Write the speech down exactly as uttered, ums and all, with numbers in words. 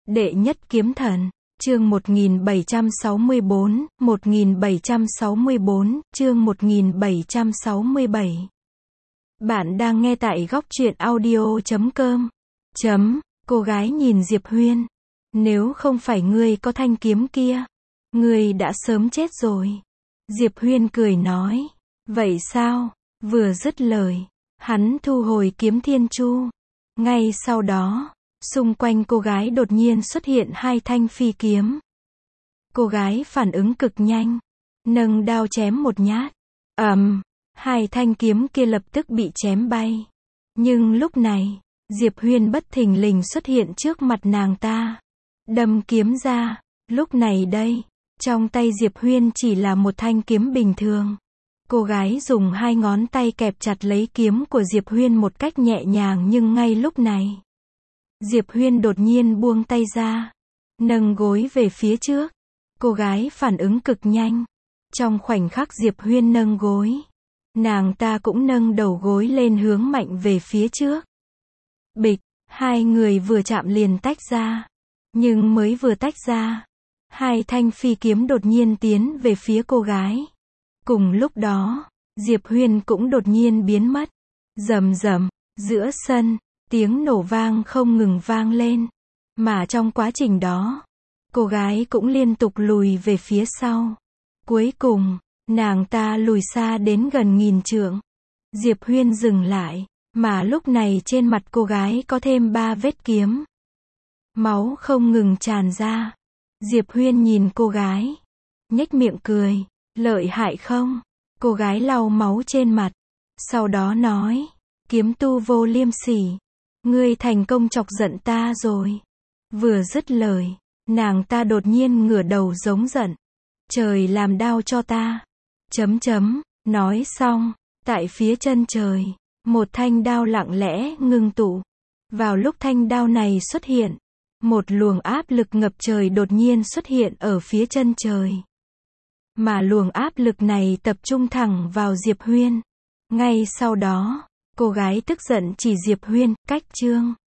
Đệ nhất kiếm thần, chương một nghìn bảy trăm sáu mươi bốn, một nghìn bảy trăm sáu mươi bốn, chương một nghìn bảy trăm sáu mươi bảy. Bạn đang nghe tại góc truyện audio chấm com. Chấm, cô gái nhìn Diệp Huyên. Nếu không phải ngươi có thanh kiếm kia, ngươi đã sớm chết rồi. Diệp Huyên cười nói. Vậy sao? Vừa dứt lời, hắn thu hồi kiếm thiên chu. Ngay sau đó, xung quanh cô gái đột nhiên xuất hiện hai thanh phi kiếm. Cô gái phản ứng cực nhanh, nâng đao chém một nhát. ầm, um, hai thanh kiếm kia lập tức bị chém bay. Nhưng lúc này, Diệp Huyên bất thình lình xuất hiện trước mặt nàng ta. Đâm kiếm ra, lúc này đây, trong tay Diệp Huyên chỉ là một thanh kiếm bình thường. Cô gái dùng hai ngón tay kẹp chặt lấy kiếm của Diệp Huyên một cách nhẹ nhàng, nhưng ngay lúc này, Diệp Huyên đột nhiên buông tay ra, nâng gối về phía trước. Cô gái phản ứng cực nhanh. Trong khoảnh khắc Diệp Huyên nâng gối, nàng ta cũng nâng đầu gối lên hướng mạnh về phía trước. Bịch, hai người vừa chạm liền tách ra. Nhưng mới vừa tách ra, hai thanh phi kiếm đột nhiên tiến về phía cô gái. Cùng lúc đó, Diệp Huyên cũng đột nhiên biến mất. Rầm rầm, giữa sân, tiếng nổ vang không ngừng vang lên. Mà trong quá trình đó, cô gái cũng liên tục lùi về phía sau. Cuối cùng, nàng ta lùi xa đến gần nghìn trượng. Diệp Huyên dừng lại, mà lúc này trên mặt cô gái có thêm ba vết kiếm. Máu không ngừng tràn ra. Diệp Huyên nhìn cô gái, nhếch miệng cười. Lợi hại không? Cô gái lau máu trên mặt, sau đó nói, kiếm tu vô liêm sỉ, ngươi thành công chọc giận ta rồi. Vừa dứt lời, nàng ta đột nhiên ngửa đầu giống giận. Trời làm đau cho ta. Chấm chấm, nói xong, tại phía chân trời, một thanh đao lặng lẽ ngưng tụ. Vào lúc thanh đao này xuất hiện, một luồng áp lực ngập trời đột nhiên xuất hiện ở phía chân trời. Mà luồng áp lực này tập trung thẳng vào Diệp Huyên. Ngay sau đó, cô gái tức giận chỉ Diệp Huyên, cách chương.